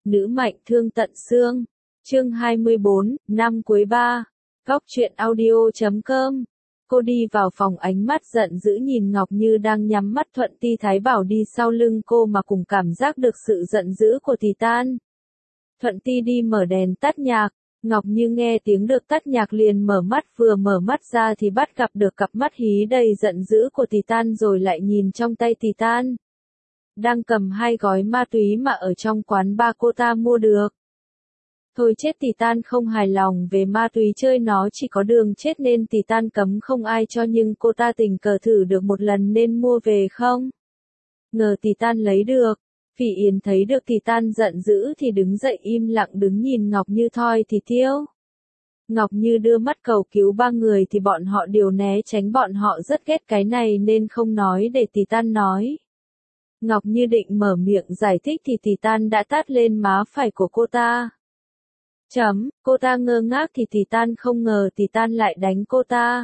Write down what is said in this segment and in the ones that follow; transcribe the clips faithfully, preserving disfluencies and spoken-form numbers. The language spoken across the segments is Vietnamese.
Nữ mạnh thương tận xương. Chương hai mươi bốn, năm cuối ba. Góc truyện audio chấm com. Cô đi vào phòng, ánh mắt giận dữ nhìn Ngọc Như đang nhắm mắt. Thuận Ti Thái Bảo đi sau lưng cô mà cùng cảm giác được sự giận dữ của Titan. Thuận Ti đi mở đèn tắt nhạc. Ngọc Như nghe tiếng được tắt nhạc liền mở mắt, vừa mở mắt ra thì bắt gặp được cặp mắt hí đầy giận dữ của Titan, rồi lại nhìn trong tay Titan. Đang cầm hai gói ma túy mà ở trong quán bar cô ta mua được. Thôi chết, Titan không hài lòng về ma túy chơi nó chỉ có đường chết nên Titan cấm không ai cho, nhưng cô ta tình cờ thử được một lần nên mua về không ngờ Titan lấy được. Phỉ Yến thấy được Titan giận dữ thì đứng dậy im lặng đứng nhìn Ngọc Như thoi thì tiêu. Ngọc Như đưa mắt cầu cứu ba người thì bọn họ đều né tránh, bọn họ rất ghét cái này nên không nói để Titan nói. Ngọc Như định mở miệng giải thích thì Titan đã tát lên má phải của cô ta. Chấm, cô ta ngơ ngác thì Titan không ngờ Titan lại đánh cô ta.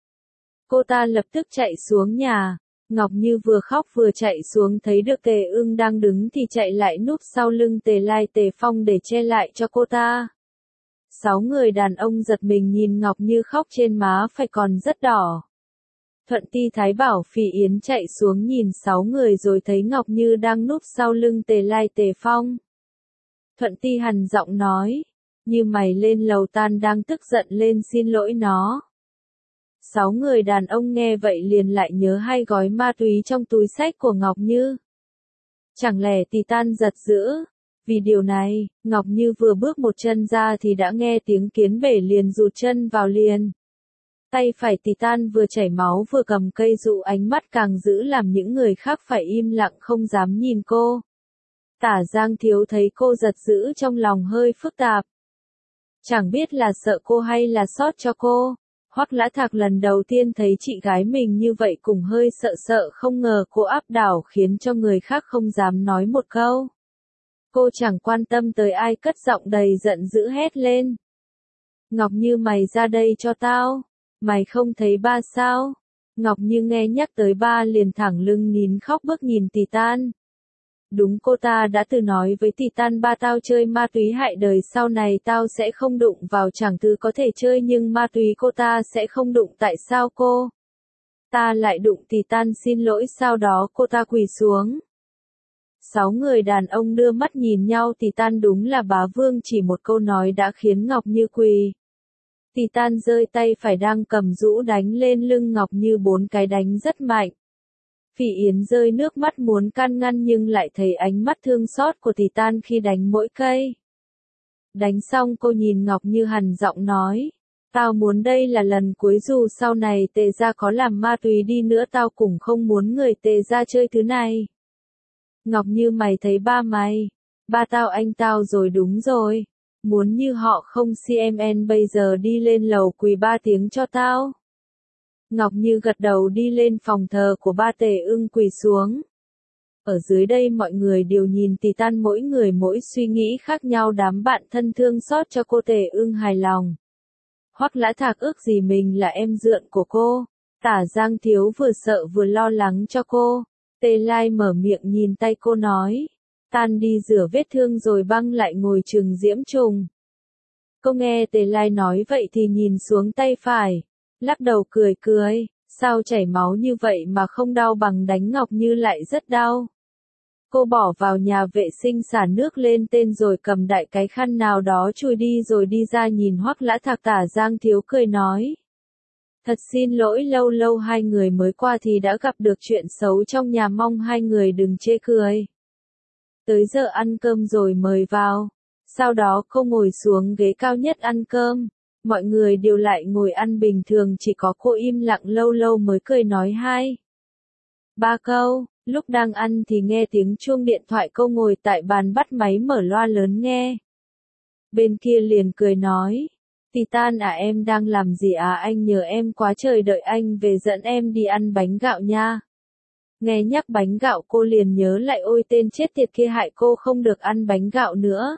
Cô ta lập tức chạy xuống nhà. Ngọc Như vừa khóc vừa chạy xuống thấy được Tề Ưng đang đứng thì chạy lại núp sau lưng Tề Lai Tề Phong để che lại cho cô ta. Sáu người đàn ông giật mình nhìn Ngọc Như khóc, trên má phải còn rất đỏ. Thuận Ti Thái Bảo Phỉ Yến chạy xuống nhìn sáu người rồi thấy Ngọc Như đang núp sau lưng Tề Lai Tề Phong. Thuận Ti hằn giọng nói, như mày lên lầu, Tan đang tức giận lên xin lỗi nó. Sáu người đàn ông nghe vậy liền lại nhớ hai gói ma túy trong túi xách của Ngọc Như. Chẳng lẽ Titan giật dữ? Vì điều này, Ngọc Như vừa bước một chân ra thì đã nghe tiếng kiến bể liền rụt chân vào liền. Tay phải Titan vừa chảy máu vừa cầm cây dụ, ánh mắt càng dữ làm những người khác phải im lặng không dám nhìn cô. Tả Giang Thiếu thấy cô giật dữ trong lòng hơi phức tạp. Chẳng biết là sợ cô hay là xót cho cô. Hoắc Lã Thạc lần đầu tiên thấy chị gái mình như vậy cũng hơi sợ sợ, không ngờ cô áp đảo khiến cho người khác không dám nói một câu. Cô chẳng quan tâm tới ai, cất giọng đầy giận dữ hét lên. Ngọc Như, mày ra đây cho tao. Mày không thấy ba sao? Ngọc Như nghe nhắc tới ba liền thẳng lưng nín khóc bước nhìn Titan. Đúng, cô ta đã từng nói với Titan, ba tao chơi ma túy hại đời, sau này tao sẽ không đụng vào, chẳng thứ có thể chơi nhưng ma túy cô ta sẽ không đụng, tại sao cô ta lại đụng? Titan xin lỗi, sau đó cô ta quỳ xuống. Sáu người đàn ông đưa mắt nhìn nhau, Titan đúng là bá vương, chỉ một câu nói đã khiến Ngọc Như quỳ. Titan giơ tay phải đang cầm rũ đánh lên lưng Ngọc Như bốn cái, đánh rất mạnh. Phỉ Yến rơi nước mắt muốn can ngăn nhưng lại thấy ánh mắt thương xót của Titan khi đánh mỗi cây. Đánh xong cô nhìn Ngọc Như hằn giọng nói, tao muốn đây là lần cuối, dù sau này Tề gia có làm ma túy đi nữa tao cũng không muốn người Tề gia chơi thứ này. Ngọc Như, mày thấy ba mày, ba tao anh tao rồi, đúng rồi. Muốn như họ không? xê em en bây giờ đi lên lầu quỳ ba tiếng cho tao. Ngọc Như gật đầu đi lên phòng thờ của ba Tề Ưng quỳ xuống. Ở dưới đây mọi người đều nhìn Titan, mỗi người mỗi suy nghĩ khác nhau, đám bạn thân thương xót cho cô, Tề Ưng hài lòng. Hoắc Lã Thạc ước gì mình là em dượng của cô. Tả Giang Thiếu vừa sợ vừa lo lắng cho cô. Tề Lai mở miệng nhìn tay cô nói, Tan đi rửa vết thương rồi băng lại ngồi chừng diễm trùng. Cô nghe Tề Lai nói vậy thì nhìn xuống tay phải, lắc đầu cười cười, sao chảy máu như vậy mà không đau bằng đánh Ngọc Như lại rất đau. Cô bỏ vào nhà vệ sinh xả nước lên tên rồi cầm đại cái khăn nào đó chùi đi rồi đi ra nhìn Hoắc Lã Thạc. Tả Giang Thiếu cười nói, thật xin lỗi, lâu lâu hai người mới qua thì đã gặp được chuyện xấu trong nhà, mong hai người đừng chê cười. Tới giờ ăn cơm rồi mời vào. Sau đó cô ngồi xuống ghế cao nhất ăn cơm. Mọi người đều lại ngồi ăn bình thường, chỉ có cô im lặng lâu lâu mới cười nói hai ba câu. Lúc đang ăn thì nghe tiếng chuông điện thoại, cô ngồi tại bàn bắt máy mở loa lớn nghe. Bên kia liền cười nói, Titan à, em đang làm gì à? Anh nhờ em quá trời, đợi anh về dẫn em đi ăn bánh gạo nha. Nghe nhắc bánh gạo cô liền nhớ lại, ôi tên chết tiệt kia hại cô không được ăn bánh gạo nữa.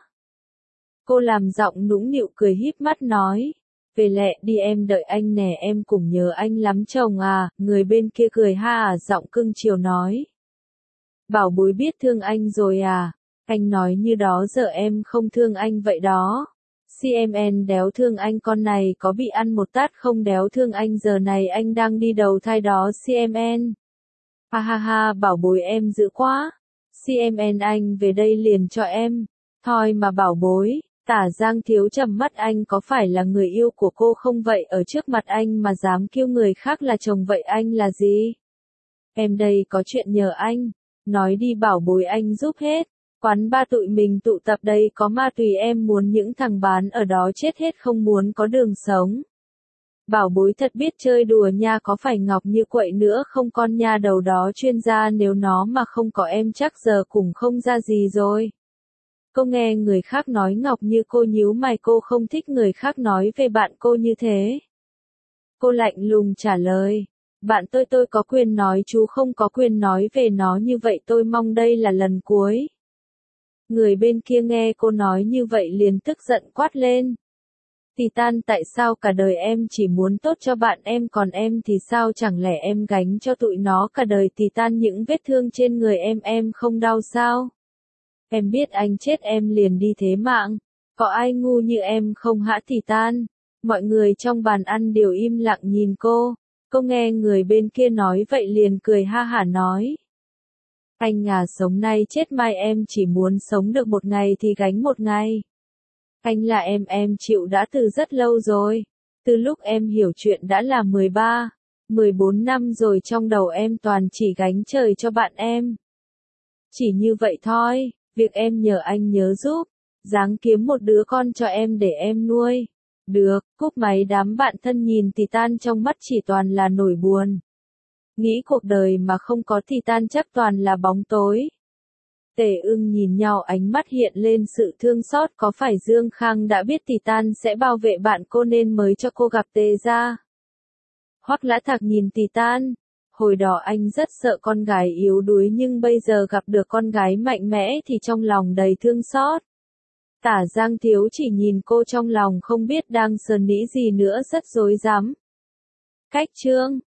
Cô làm giọng nũng nịu cười híp mắt nói, về lẹ đi, em đợi anh nè, em cũng nhớ anh lắm chồng à. Người bên kia cười ha à, giọng cưng chiều nói, bảo bối biết thương anh rồi à. Anh nói như đó giờ em không thương anh vậy đó. xê em en đéo thương anh, con này có bị ăn một tát không đéo thương anh, giờ này anh đang đi đầu thai đó xê em en. Ha ha ha, bảo bối em dữ quá. xê em en anh về đây liền cho em. Thôi mà bảo bối, Tả Giang Thiếu trầm mắt, anh có phải là người yêu của cô không vậy, ở trước mặt anh mà dám kêu người khác là chồng vậy anh là gì? Em đây có chuyện nhờ anh. Nói đi bảo bối, anh giúp hết. Quán ba tụi mình tụ tập đây có ma túy, em muốn những thằng bán ở đó chết hết, không muốn có đường sống. Bảo bối thật biết chơi đùa nha, có phải Ngọc Như quậy nữa không con nha, đầu đó chuyên gia, nếu nó mà không có em chắc giờ cũng không ra gì rồi. Cô nghe người khác nói Ngọc Như, cô nhíu mày, cô không thích người khác nói về bạn cô như thế. Cô lạnh lùng trả lời. Bạn tôi tôi có quyền nói, chú không có quyền nói về nó như vậy, tôi mong đây là lần cuối. Người bên kia nghe cô nói như vậy liền tức giận quát lên. Titan, tại sao cả đời em chỉ muốn tốt cho bạn em, còn em thì sao, chẳng lẽ em gánh cho tụi nó cả đời? Titan, những vết thương trên người em em không đau sao? Em biết anh chết em liền đi thế mạng. Có ai ngu như em không hả Titan? Mọi người trong bàn ăn đều im lặng nhìn cô. Cô nghe người bên kia nói vậy liền cười ha hả nói. Anh à, sống nay chết mai, em chỉ muốn sống được một ngày thì gánh một ngày. Anh là em em chịu đã từ rất lâu rồi. Từ lúc em hiểu chuyện đã là mười ba, mười bốn năm rồi, trong đầu em toàn chỉ gánh trời cho bạn em. Chỉ như vậy thôi, việc em nhờ anh nhớ giúp, ráng kiếm một đứa con cho em để em nuôi. Được, cúp máy. Đám bạn thân nhìn Titan trong mắt chỉ toàn là nỗi buồn. Nghĩ cuộc đời mà không có Titan chắc toàn là bóng tối. Tề Ưng nhìn nhau, ánh mắt hiện lên sự thương xót, có phải Dương Khang đã biết Titan sẽ bảo vệ bạn cô nên mới cho cô gặp Tề gia? Hoắc Lã Thạc nhìn Titan, hồi đó anh rất sợ con gái yếu đuối nhưng bây giờ gặp được con gái mạnh mẽ thì trong lòng đầy thương xót. Tả Giang Thiếu chỉ nhìn cô trong lòng không biết đang sờn nghĩ gì nữa, rất rối rắm. Cách chương